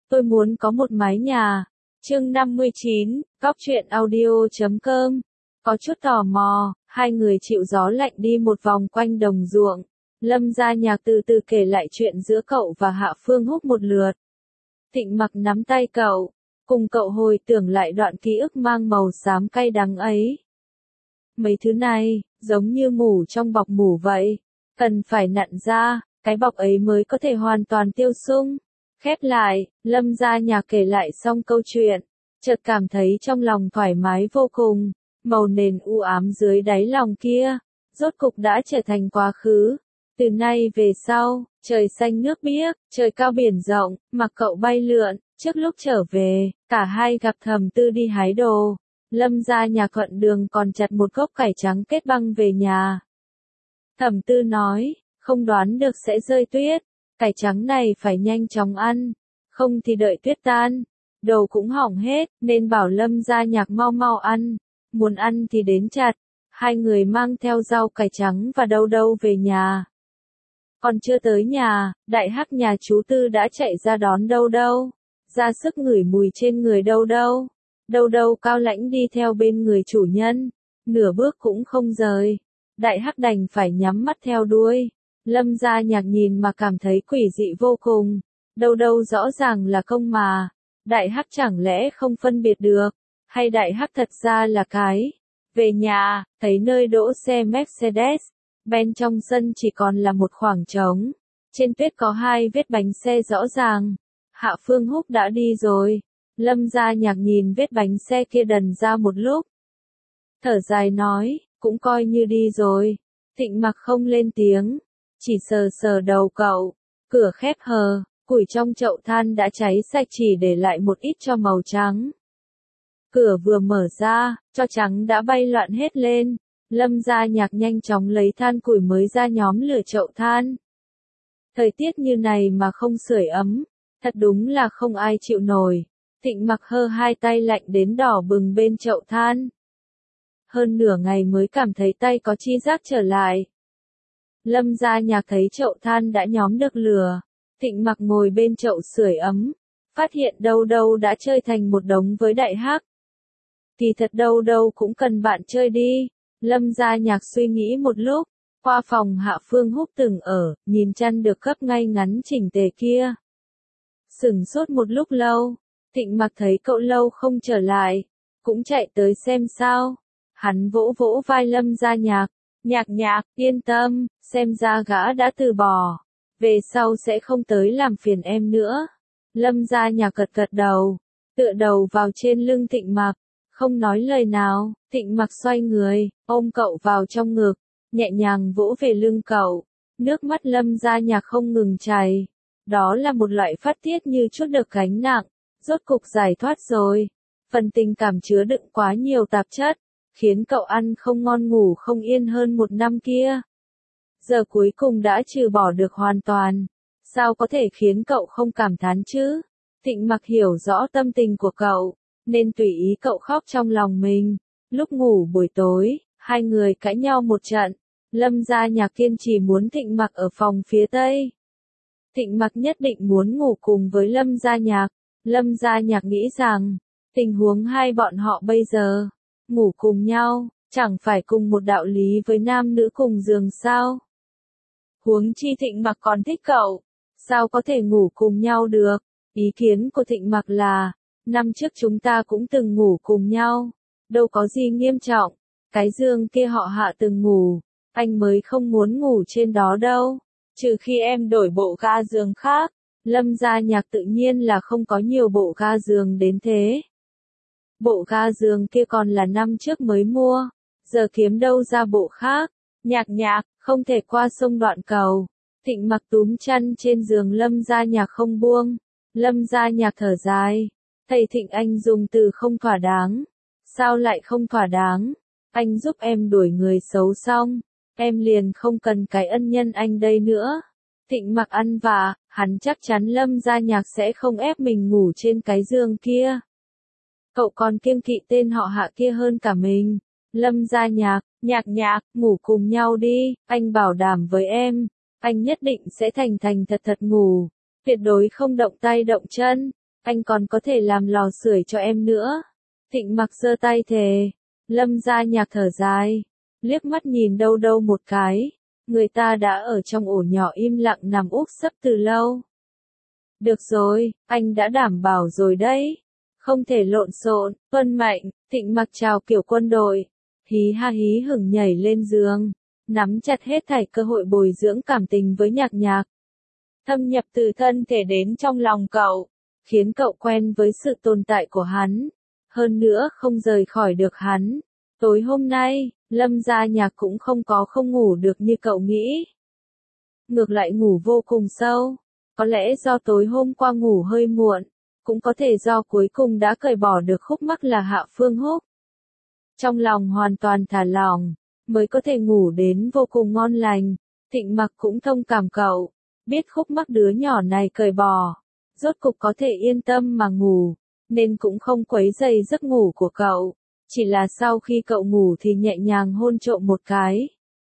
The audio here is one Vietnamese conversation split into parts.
Tôi muốn có một mái nhà. Chương 59, Góc truyện audio.com. Có chút tò mò, hai người chịu gió lạnh đi một vòng quanh đồng ruộng. Lâm Gia Nhạc từ từ kể lại chuyện giữa cậu và Hạ Phương Húc một lượt. Thịnh Mặc nắm tay cậu, cùng cậu hồi tưởng lại đoạn ký ức mang màu xám cay đắng ấy. Mấy thứ này, giống như mủ trong bọc mủ vậy, cần phải nặn ra, cái bọc ấy mới có thể hoàn toàn tiêu xung. Khép lại, Lâm Gia Nhạc kể lại xong câu chuyện, chợt cảm thấy trong lòng thoải mái vô cùng, màu nền u ám dưới đáy lòng kia, rốt cục đã trở thành quá khứ. Từ nay về sau, trời xanh nước biếc, trời cao biển rộng, mặc cậu bay lượn, trước lúc trở về, cả hai gặp Thẩm Tư đi hái đồ. Lâm Gia Nhạc thuận đường còn chặt một gốc cải trắng kết băng về nhà. Thẩm Tư nói, không đoán được sẽ rơi tuyết, cải trắng này phải nhanh chóng ăn, không thì đợi tuyết tan, đồ cũng hỏng hết, nên bảo Lâm Gia Nhạc mau mau ăn, muốn ăn thì đến chặt. Hai người mang theo rau cải trắng và đâu đâu về nhà. Còn chưa tới nhà, đại hắc nhà chú Tư đã chạy ra đón đâu đâu, ra sức ngửi mùi trên người đâu đâu. Đâu đâu cao lãnh đi theo bên người chủ nhân, nửa bước cũng không rời. Đại hắc đành phải nhắm mắt theo đuôi. Lâm Gia Nhạc nhìn mà cảm thấy quỷ dị vô cùng. Đâu đâu rõ ràng là công mà. Đại hắc chẳng lẽ không phân biệt được, hay đại hắc thật ra là cái. Về nhà, thấy nơi đỗ xe Mercedes, bên trong sân chỉ còn là một khoảng trống. Trên tuyết có hai vết bánh xe rõ ràng. Hạ Phương Húc đã đi rồi. Lâm Gia Nhạc nhìn vết bánh xe kia đần ra một lúc. Thở dài nói, cũng coi như đi rồi. Thịnh Mặc không lên tiếng, chỉ sờ sờ đầu cậu. Cửa khép hờ, củi trong chậu than đã cháy sạch chỉ để lại một ít tro màu trắng. Cửa vừa mở ra, tro trắng đã bay loạn hết lên. Lâm Gia Nhạc nhanh chóng lấy than củi mới ra nhóm lửa chậu than. Thời tiết như này mà không sưởi ấm, thật đúng là không ai chịu nổi. Thịnh Mặc hơ hai tay lạnh đến đỏ bừng bên chậu than. Hơn nửa ngày mới cảm thấy tay có chi giác trở lại. Lâm Gia Nhạc thấy chậu than đã nhóm được lửa. Thịnh Mặc ngồi bên chậu sưởi ấm, phát hiện đâu đâu đã chơi thành một đống với đại hắc. Thì thật đâu đâu cũng cần bạn chơi đi. Lâm Gia Nhạc suy nghĩ một lúc, qua phòng Hạ Phương Húc từng ở, nhìn chăn được gấp ngay ngắn chỉnh tề kia. Sửng sốt một lúc lâu. Thịnh Mặc thấy cậu lâu không trở lại, cũng chạy tới xem sao. Hắn vỗ vỗ vai Lâm Gia Nhạc, Nhạc Nhạc, yên tâm, xem ra gã đã từ bỏ, về sau sẽ không tới làm phiền em nữa. Lâm Gia Nhạc gật gật đầu, tựa đầu vào trên lưng Thịnh Mặc, không nói lời nào. Thịnh Mặc xoay người, ôm cậu vào trong ngực, nhẹ nhàng vỗ về lưng cậu. Nước mắt Lâm Gia Nhạc không ngừng chảy, đó là một loại phát tiết như trút được gánh nặng. Rốt cục giải thoát rồi. Phần tình cảm chứa đựng quá nhiều tạp chất, khiến cậu ăn không ngon ngủ không yên hơn một năm kia. Giờ cuối cùng đã trừ bỏ được hoàn toàn. Sao có thể khiến cậu không cảm thán chứ? Thịnh Mặc hiểu rõ tâm tình của cậu, nên tùy ý cậu khóc trong lòng mình. Lúc ngủ buổi tối, hai người cãi nhau một trận. Lâm Gia Nhạc kiên trì muốn Thịnh Mặc ở phòng phía tây. Thịnh Mặc nhất định muốn ngủ cùng với Lâm Gia Nhạc. Lâm Gia Nhạc nghĩ rằng, tình huống hai bọn họ bây giờ, ngủ cùng nhau, chẳng phải cùng một đạo lý với nam nữ cùng giường sao? Huống chi Thịnh Mặc còn thích cậu, sao có thể ngủ cùng nhau được? Ý kiến của Thịnh Mặc là, năm trước chúng ta cũng từng ngủ cùng nhau, đâu có gì nghiêm trọng, cái giường kia họ Hạ từng ngủ, anh mới không muốn ngủ trên đó đâu, trừ khi em đổi bộ ga giường khác. Lâm Gia Nhạc tự nhiên là không có nhiều bộ ga giường đến thế. Bộ ga giường kia còn là năm trước mới mua, giờ kiếm đâu ra bộ khác. Nhạc Nhạc, không thể qua sông đoạn cầu. Thịnh Mặc túm chăn trên giường Lâm Gia Nhạc không buông. Lâm Gia Nhạc thở dài. Thầy Thịnh anh dùng từ không thỏa đáng. Sao lại không thỏa đáng? Anh giúp em đuổi người xấu xong, em liền không cần cái ân nhân anh đây nữa. Thịnh Mặc ăn vạ, hắn chắc chắn Lâm Gia Nhạc sẽ không ép mình ngủ trên cái giường kia. Cậu còn kiêng kỵ tên họ Hạ kia hơn cả mình. Lâm Gia Nhạc, Nhạc Nhạc, ngủ cùng nhau đi, anh bảo đảm với em, anh nhất định sẽ thành thành thật thật ngủ, tuyệt đối không động tay động chân. anh còn có thể làm lò sưởi cho em nữa. Thịnh Mặc giơ tay thề. Lâm Gia Nhạc thở dài, liếc mắt nhìn đâu đâu một cái, người ta đã ở trong ổ nhỏ im lặng nằm úp sấp từ lâu. Được rồi, anh đã đảm bảo rồi đấy. Không thể lộn xộn, tuân mệnh. Thịnh Mặc chào kiểu quân đội. Hí ha hí hửng nhảy lên giường, nắm chặt hết thảy cơ hội bồi dưỡng cảm tình với Nhạc Nhạc. Thâm nhập từ thân thể đến trong lòng cậu, khiến cậu quen với sự tồn tại của hắn. Hơn nữa không rời khỏi được hắn. Tối hôm nay, Lâm Gia Nhạc cũng không ngủ được như cậu nghĩ. Ngược lại ngủ vô cùng sâu. Có lẽ do tối hôm qua ngủ hơi muộn, cũng có thể do cuối cùng đã cởi bỏ được khúc mắc là Hạ Phương Húc. Trong lòng hoàn toàn thả lỏng, mới có thể ngủ đến vô cùng ngon lành. Thịnh Mặc cũng thông cảm cậu, biết khúc mắc đứa nhỏ này cởi bỏ, rốt cục có thể yên tâm mà ngủ, nên cũng không quấy rầy giấc ngủ của cậu. Chỉ là sau khi cậu ngủ thì nhẹ nhàng hôn trộm một cái.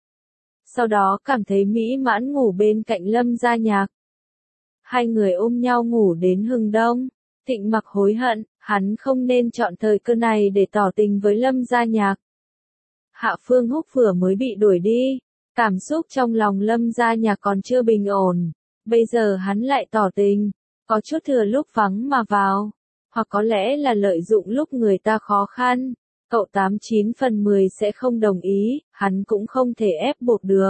Sau đó cảm thấy mỹ mãn ngủ bên cạnh Lâm Gia Nhạc. Hai người ôm nhau ngủ đến hừng đông. Thịnh Mặc hối hận, hắn không nên chọn thời cơ này để tỏ tình với Lâm Gia Nhạc. Hạ Phương Húc vừa mới bị đuổi đi, cảm xúc trong lòng Lâm Gia Nhạc còn chưa bình ổn. Bây giờ hắn lại tỏ tình, có chút thừa lúc vắng mà vào, hoặc có lẽ là lợi dụng lúc người ta khó khăn. Cậu 89 phần 10 sẽ không đồng ý, hắn cũng không thể ép buộc được.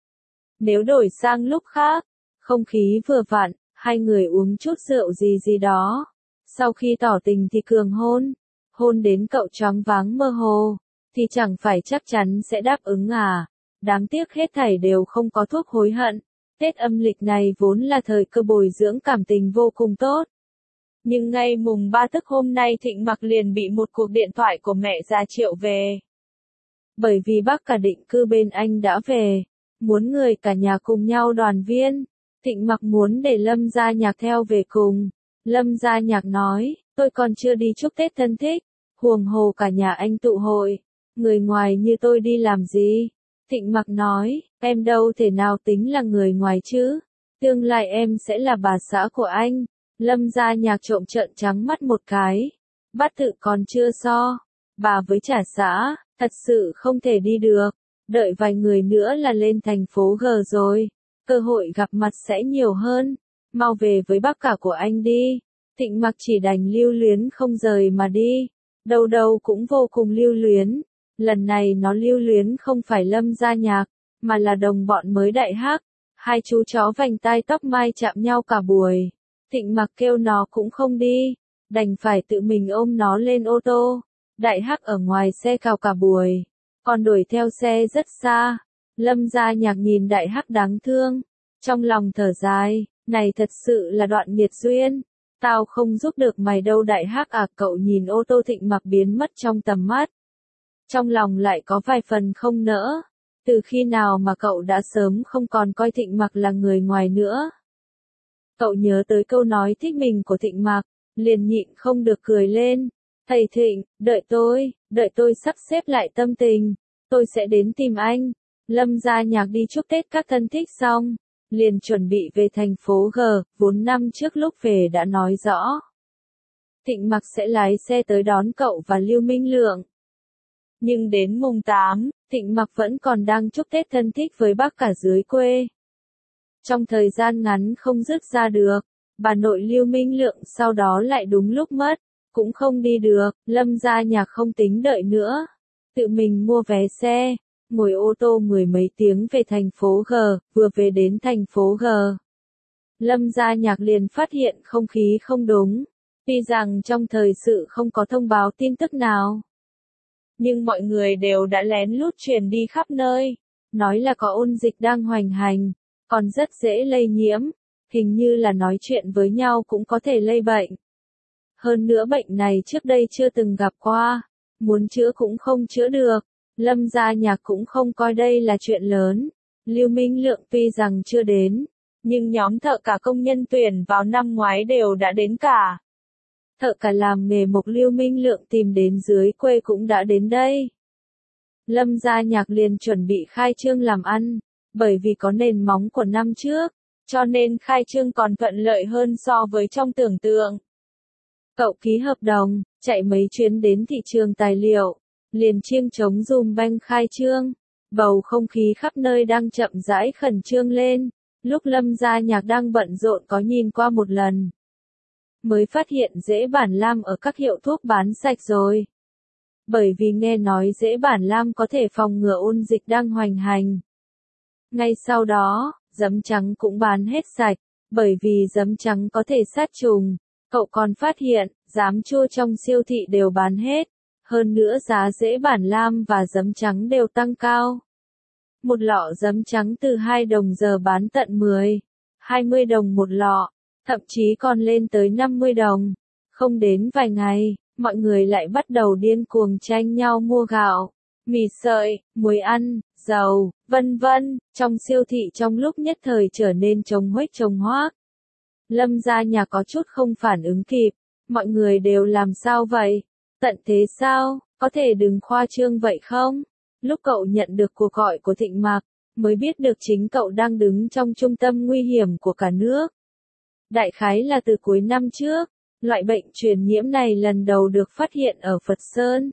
Nếu đổi sang lúc khác, không khí vừa vặn, hai người uống chút rượu gì đó. Sau khi tỏ tình thì cường hôn đến cậu choáng váng mơ hồ, thì chẳng phải chắc chắn sẽ đáp ứng à. Đáng tiếc hết thảy đều không có thuốc hối hận. Tết âm lịch này vốn là thời cơ bồi dưỡng cảm tình vô cùng tốt. Nhưng ngay mùng 3 tức hôm nay Thịnh Mặc liền bị một cuộc điện thoại của mẹ già triệu về. Bởi vì bác cả định cư bên anh đã về, muốn người cả nhà cùng nhau đoàn viên. Thịnh Mặc muốn để Lâm Gia Nhạc theo về cùng. Lâm Gia Nhạc nói, tôi còn chưa đi chúc Tết thân thích, huống hồ cả nhà anh tụ hội, người ngoài như tôi đi làm gì? Thịnh Mặc nói, em đâu thể nào tính là người ngoài chứ, tương lai em sẽ là bà xã của anh. Lâm Gia Nhạc trộm trợn trắng mắt một cái, bát tự còn chưa so, bà với trả xã, thật sự không thể đi được, đợi vài người nữa là lên thành phố G rồi, cơ hội gặp mặt sẽ nhiều hơn, mau về với bác cả của anh đi. Thịnh Mặc chỉ đành lưu luyến không rời mà đi, đâu đâu cũng vô cùng lưu luyến, lần này nó lưu luyến không phải Lâm Gia Nhạc, mà là đồng bọn mới Đại Hắc, hai chú chó vành tai tóc mai chạm nhau cả buổi. Thịnh Mặc kêu nó cũng không đi, đành phải tự mình ôm nó lên ô tô. Đại Hắc ở ngoài xe cào cả buổi, còn đuổi theo xe rất xa. Lâm Gia Nhạc nhìn Đại Hắc đáng thương, trong lòng thở dài, này thật sự là đoạn nghiệt duyên. Tao không giúp được mày đâu Đại Hắc à. Cậu nhìn ô tô Thịnh Mặc biến mất trong tầm mắt. Trong lòng lại có vài phần không nỡ. Từ khi nào mà cậu đã sớm không còn coi Thịnh Mặc là người ngoài nữa. Cậu nhớ tới câu nói thích mình của Thịnh Mặc, liền nhịn không được cười lên. Thầy Thịnh, đợi tôi sắp xếp lại tâm tình, tôi sẽ đến tìm anh. Lâm Gia Nhạc đi chúc Tết các thân thích xong, liền chuẩn bị về thành phố G, vốn năm trước lúc về đã nói rõ. Thịnh Mặc sẽ lái xe tới đón cậu và Lưu Minh Lượng. Nhưng đến mùng 8, Thịnh Mặc vẫn còn đang chúc Tết thân thích với bác cả dưới quê. Trong thời gian ngắn không dứt ra được, bà nội Lưu Minh Lượng sau đó lại đúng lúc mất, cũng không đi được. Lâm Gia Nhạc không tính đợi nữa, tự mình mua vé xe, ngồi ô tô mười mấy tiếng về thành phố G. Vừa về đến thành phố G, Lâm Gia Nhạc liền phát hiện không khí không đúng. Tuy rằng trong thời sự không có thông báo tin tức nào, nhưng mọi người đều đã lén lút truyền đi khắp nơi, nói là có ôn dịch đang hoành hành, còn rất dễ lây nhiễm, hình như là nói chuyện với nhau cũng có thể lây bệnh. Hơn nữa bệnh này trước đây chưa từng gặp qua, muốn chữa cũng không chữa được. Lâm Gia Nhạc cũng không coi đây là chuyện lớn. Lưu Minh Lượng tuy rằng chưa đến, nhưng nhóm thợ cả công nhân tuyển vào năm ngoái đều đã đến cả. Thợ cả làm nghề mộc Lưu Minh Lượng tìm đến dưới quê cũng đã đến đây. Lâm Gia Nhạc liền chuẩn bị khai trương làm ăn, bởi vì có nền móng của năm trước, cho nên khai trương còn thuận lợi hơn so với trong tưởng tượng. Cậu ký hợp đồng, chạy mấy chuyến đến thị trường tài liệu, liền chiêng trống dùm banh khai trương. Bầu không khí khắp nơi đang chậm rãi khẩn trương lên. Lúc Lâm Gia Nhạc đang bận rộn có nhìn qua một lần, mới phát hiện rễ bản lam ở các hiệu thuốc bán sạch rồi. Bởi vì nghe nói rễ bản lam có thể phòng ngừa ôn dịch đang hoành hành. Ngay sau đó, giấm trắng cũng bán hết sạch, bởi vì giấm trắng có thể sát trùng. Cậu còn phát hiện, giám chua trong siêu thị đều bán hết. Hơn nữa giá rễ bản lam và giấm trắng đều tăng cao. Một lọ giấm trắng từ 2 đồng giờ bán tận 10, 20 đồng một lọ, thậm chí còn lên tới 50 đồng. Không đến vài ngày, mọi người lại bắt đầu điên cuồng tranh nhau mua gạo, mì sợi, muối ăn, dầu, vân vân, trong siêu thị trong lúc nhất thời trở nên trống huếch trống hoác. Lâm Gia Nhạc có chút không phản ứng kịp, mọi người đều làm sao vậy? Tận thế sao, có thể đừng khoa trương vậy không? Lúc cậu nhận được cuộc gọi của Thịnh Mạc, mới biết được chính cậu đang đứng trong trung tâm nguy hiểm của cả nước. Đại khái là từ cuối năm trước, loại bệnh truyền nhiễm này lần đầu được phát hiện ở Phật Sơn.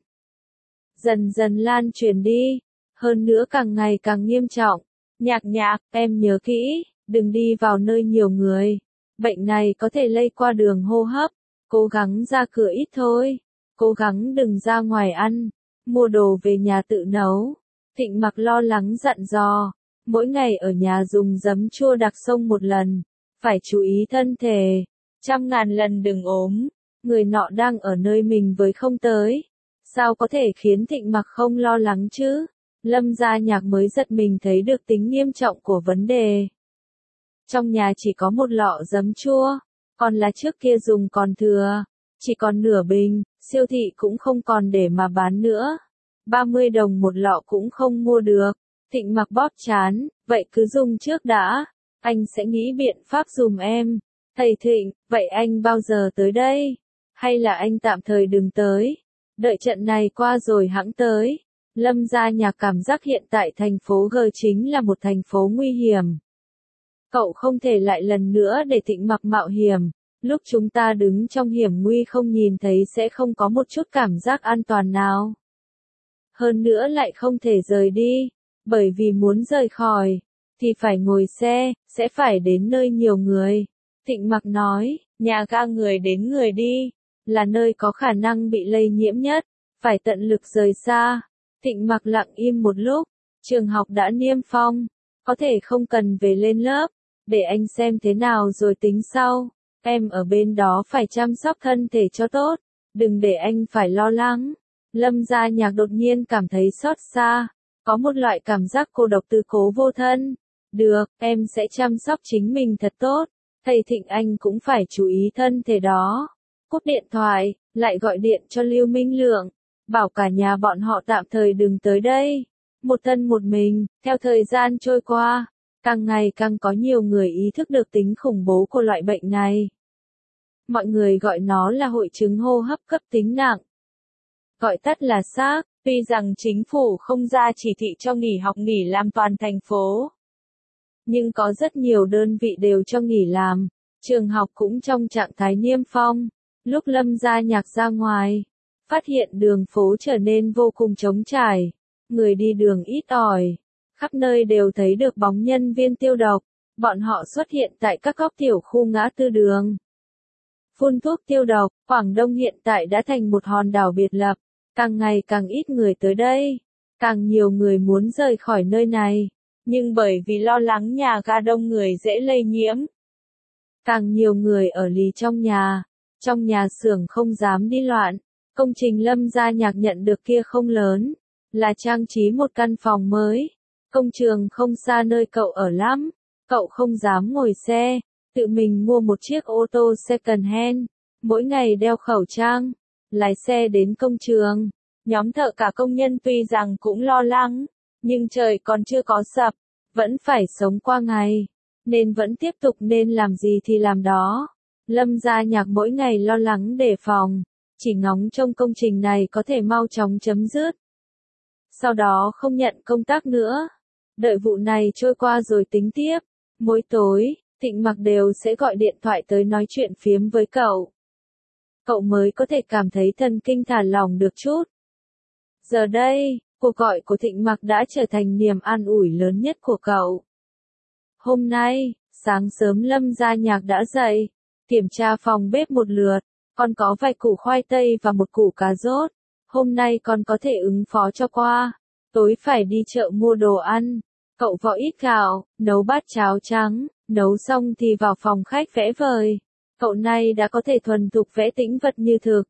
Dần dần lan truyền đi, hơn nữa càng ngày càng nghiêm trọng. Nhạc Nhạc, em nhớ kỹ, đừng đi vào nơi nhiều người. Bệnh này có thể lây qua đường hô hấp, cố gắng ra cửa ít thôi, cố gắng đừng ra ngoài ăn, mua đồ về nhà tự nấu. Thịnh Mặc lo lắng dặn dò, mỗi ngày ở nhà dùng giấm chua đặc xông một lần, phải chú ý thân thể, 100.000 lần đừng ốm, người nọ đang ở nơi mình với không tới. Sao có thể khiến Thịnh Mặc không lo lắng chứ? Lâm Gia Nhạc mới giật mình thấy được tính nghiêm trọng của vấn đề. Trong nhà chỉ có một lọ giấm chua, còn là trước kia dùng còn thừa, chỉ còn nửa bình, siêu thị cũng không còn để mà bán nữa. 30 đồng một lọ cũng không mua được. Thịnh Mặc bóp trán, vậy cứ dùng trước đã, anh sẽ nghĩ biện pháp dùm em. Thầy Thịnh, vậy anh bao giờ tới đây? Hay là anh tạm thời đừng tới, đợi trận này qua rồi hẵng tới. Lâm Gia Nhạc cảm giác hiện tại thành phố G chính là một thành phố nguy hiểm. Cậu không thể lại lần nữa để Thịnh Mặc mạo hiểm. Lúc chúng ta đứng trong hiểm nguy không nhìn thấy sẽ không có một chút cảm giác an toàn nào. Hơn nữa lại không thể rời đi, bởi vì muốn rời khỏi, thì phải ngồi xe, sẽ phải đến nơi nhiều người. Thịnh Mặc nói, nhà ga người đến người đi, là nơi có khả năng bị lây nhiễm nhất, phải tận lực rời xa. Thịnh Mặc lặng im một lúc, trường học đã niêm phong, có thể không cần về lên lớp, để anh xem thế nào rồi tính sau. Em ở bên đó phải chăm sóc thân thể cho tốt, đừng để anh phải lo lắng. Lâm Gia Nhạc đột nhiên cảm thấy xót xa, có một loại cảm giác cô độc tư cố vô thân. Được, em sẽ chăm sóc chính mình thật tốt, thầy Thịnh anh cũng phải chú ý thân thể đó. Cúp điện thoại, lại gọi điện cho Lưu Minh Lượng, bảo cả nhà bọn họ tạm thời đừng tới đây. Một thân một mình, theo thời gian trôi qua, càng ngày càng có nhiều người ý thức được tính khủng bố của loại bệnh này. Mọi người gọi nó là hội chứng hô hấp cấp tính nặng, gọi tắt là SARS. Tuy rằng chính phủ không ra chỉ thị cho nghỉ học nghỉ làm toàn thành phố, nhưng có rất nhiều đơn vị đều cho nghỉ làm, trường học cũng trong trạng thái niêm phong. Lúc Lâm Gia Nhạc ra ngoài, phát hiện đường phố trở nên vô cùng trống trải, người đi đường ít ỏi, khắp nơi đều thấy được bóng nhân viên tiêu độc, bọn họ xuất hiện tại các góc tiểu khu ngã tư đường. Phun thuốc tiêu độc, Quảng Đông hiện tại đã thành một hòn đảo biệt lập, càng ngày càng ít người tới đây, càng nhiều người muốn rời khỏi nơi này, nhưng bởi vì lo lắng nhà ga đông người dễ lây nhiễm, càng nhiều người ở lì trong nhà xưởng không dám đi loạn. Công trình Lâm Gia Nhạc nhận được kia không lớn, là trang trí một căn phòng mới. Công trường không xa nơi cậu ở lắm, cậu không dám ngồi xe, tự mình mua một chiếc ô tô second hand, mỗi ngày đeo khẩu trang, lái xe đến công trường. Nhóm thợ cả công nhân tuy rằng cũng lo lắng, nhưng trời còn chưa có sập, vẫn phải sống qua ngày, nên vẫn tiếp tục nên làm gì thì làm đó. Lâm Gia Nhạc mỗi ngày lo lắng đề phòng, chỉ ngóng trông công trình này có thể mau chóng chấm dứt. Sau đó không nhận công tác nữa, đợi vụ này trôi qua rồi tính tiếp. Mỗi tối, Thịnh Mặc đều sẽ gọi điện thoại tới nói chuyện phiếm với cậu. cậu mới có thể cảm thấy thần kinh thả lỏng được chút. Giờ đây, cuộc gọi của Thịnh Mặc đã trở thành niềm an ủi lớn nhất của cậu. Hôm nay, sáng sớm Lâm Gia Nhạc đã dậy, kiểm tra phòng bếp một lượt, còn có vài củ khoai tây và một củ cà rốt. Hôm nay con có thể ứng phó cho qua. Tối phải đi chợ mua đồ ăn. Cậu vò ít gạo, nấu bát cháo trắng, nấu xong thì vào phòng khách vẽ vời. Cậu này đã có thể thuần thục vẽ tĩnh vật như thực.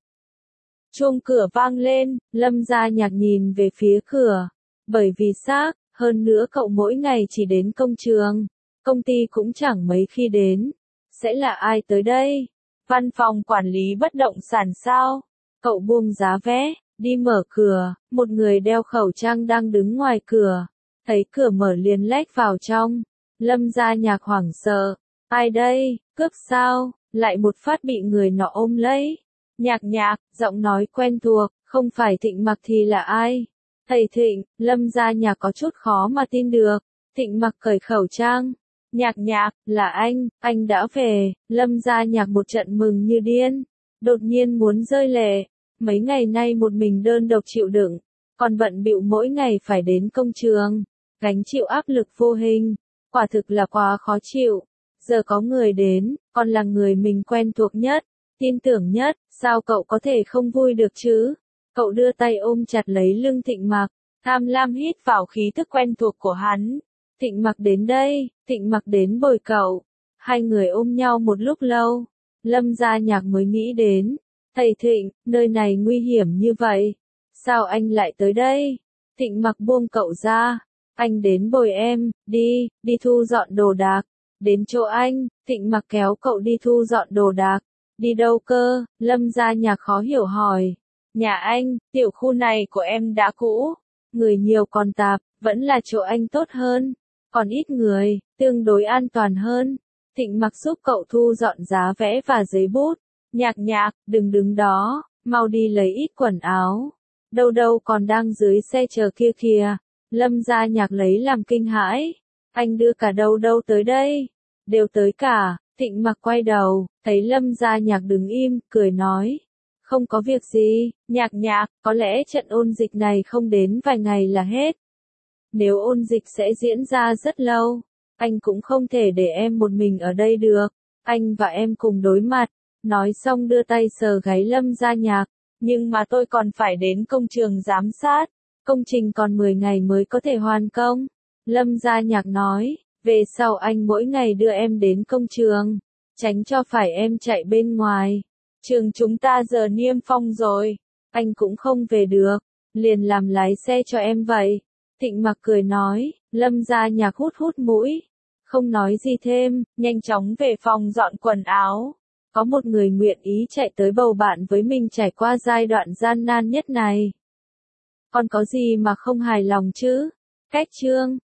Chuông cửa vang lên, Lâm Gia Nhạc nhìn về phía cửa. Bởi vì xác, hơn nữa cậu mỗi ngày chỉ đến công trường. Công ty cũng chẳng mấy khi đến. Sẽ là ai tới đây? Văn phòng quản lý bất động sản sao? Cậu buông giá vé, đi mở cửa, một người đeo khẩu trang đang đứng ngoài cửa. Thấy cửa mở liền lách vào trong. Lâm Gia Nhạc hoảng sợ. Ai đây? Cướp sao? Lại một phát bị người nọ ôm lấy. Nhạc Nhạc, giọng nói quen thuộc, không phải Thịnh Mặc thì là ai? Thầy Thịnh, Lâm Gia Nhạc có chút khó mà tin được. Thịnh Mặc cởi khẩu trang. Nhạc Nhạc, là anh đã về. Lâm Gia Nhạc một trận mừng như điên. Đột nhiên muốn rơi lệ. Mấy ngày nay một mình đơn độc chịu đựng. Còn bận bịu mỗi ngày phải đến công trường. Gánh chịu áp lực vô hình. Quả thực là quá khó chịu. Giờ có người đến, còn là người mình quen thuộc nhất, tin tưởng nhất, sao cậu có thể không vui được chứ? Cậu đưa tay ôm chặt lấy lưng Thịnh Mặc, tham lam hít vào khí thức quen thuộc của hắn. Thịnh Mặc đến đây, Thịnh Mặc đến bồi cậu. Hai người ôm nhau một lúc lâu. Lâm Gia Nhạc mới nghĩ đến. Thầy Thịnh, nơi này nguy hiểm như vậy. Sao anh lại tới đây? Thịnh Mặc buông cậu ra. Anh đến bồi em, đi thu dọn đồ đạc. Đến chỗ anh, Thịnh Mặc kéo cậu đi thu dọn đồ đạc. Đi đâu cơ? Lâm Gia Nhạc khó hiểu hỏi. Nhà anh, tiểu khu này của em đã cũ. Người nhiều còn tạp, vẫn là chỗ anh tốt hơn. Còn ít người, tương đối an toàn hơn. Thịnh Mặc giúp cậu thu dọn giá vẽ và giấy bút. Nhạc Nhạc, đừng đứng đó, mau đi lấy ít quần áo. Đâu còn đang dưới xe chờ kia kìa. Lâm Gia Nhạc lấy làm kinh hãi. Anh đưa cả đâu tới đây? Đều tới cả. Thịnh Mặc quay đầu, thấy Lâm Gia Nhạc đứng im, cười nói. Không có việc gì, Nhạc Nhạc, có lẽ trận ôn dịch này không đến vài ngày là hết. Nếu ôn dịch sẽ diễn ra rất lâu, anh cũng không thể để em một mình ở đây được. Anh và em cùng đối mặt. Nói xong đưa tay sờ gáy Lâm Gia Nhạc. Nhưng mà tôi còn phải đến công trường giám sát. Công trình còn 10 ngày mới có thể hoàn công. Lâm Gia Nhạc nói, về sau anh mỗi ngày đưa em đến công trường, tránh cho phải em chạy bên ngoài. Trường chúng ta giờ niêm phong rồi, anh cũng không về được, liền làm lái xe cho em vậy. Thịnh Mặc cười nói, Lâm Gia Nhạc hút mũi, không nói gì thêm, nhanh chóng về phòng dọn quần áo. Có một người nguyện ý chạy tới bầu bạn với mình trải qua giai đoạn gian nan nhất này. Còn có gì mà không hài lòng chứ? Cách chương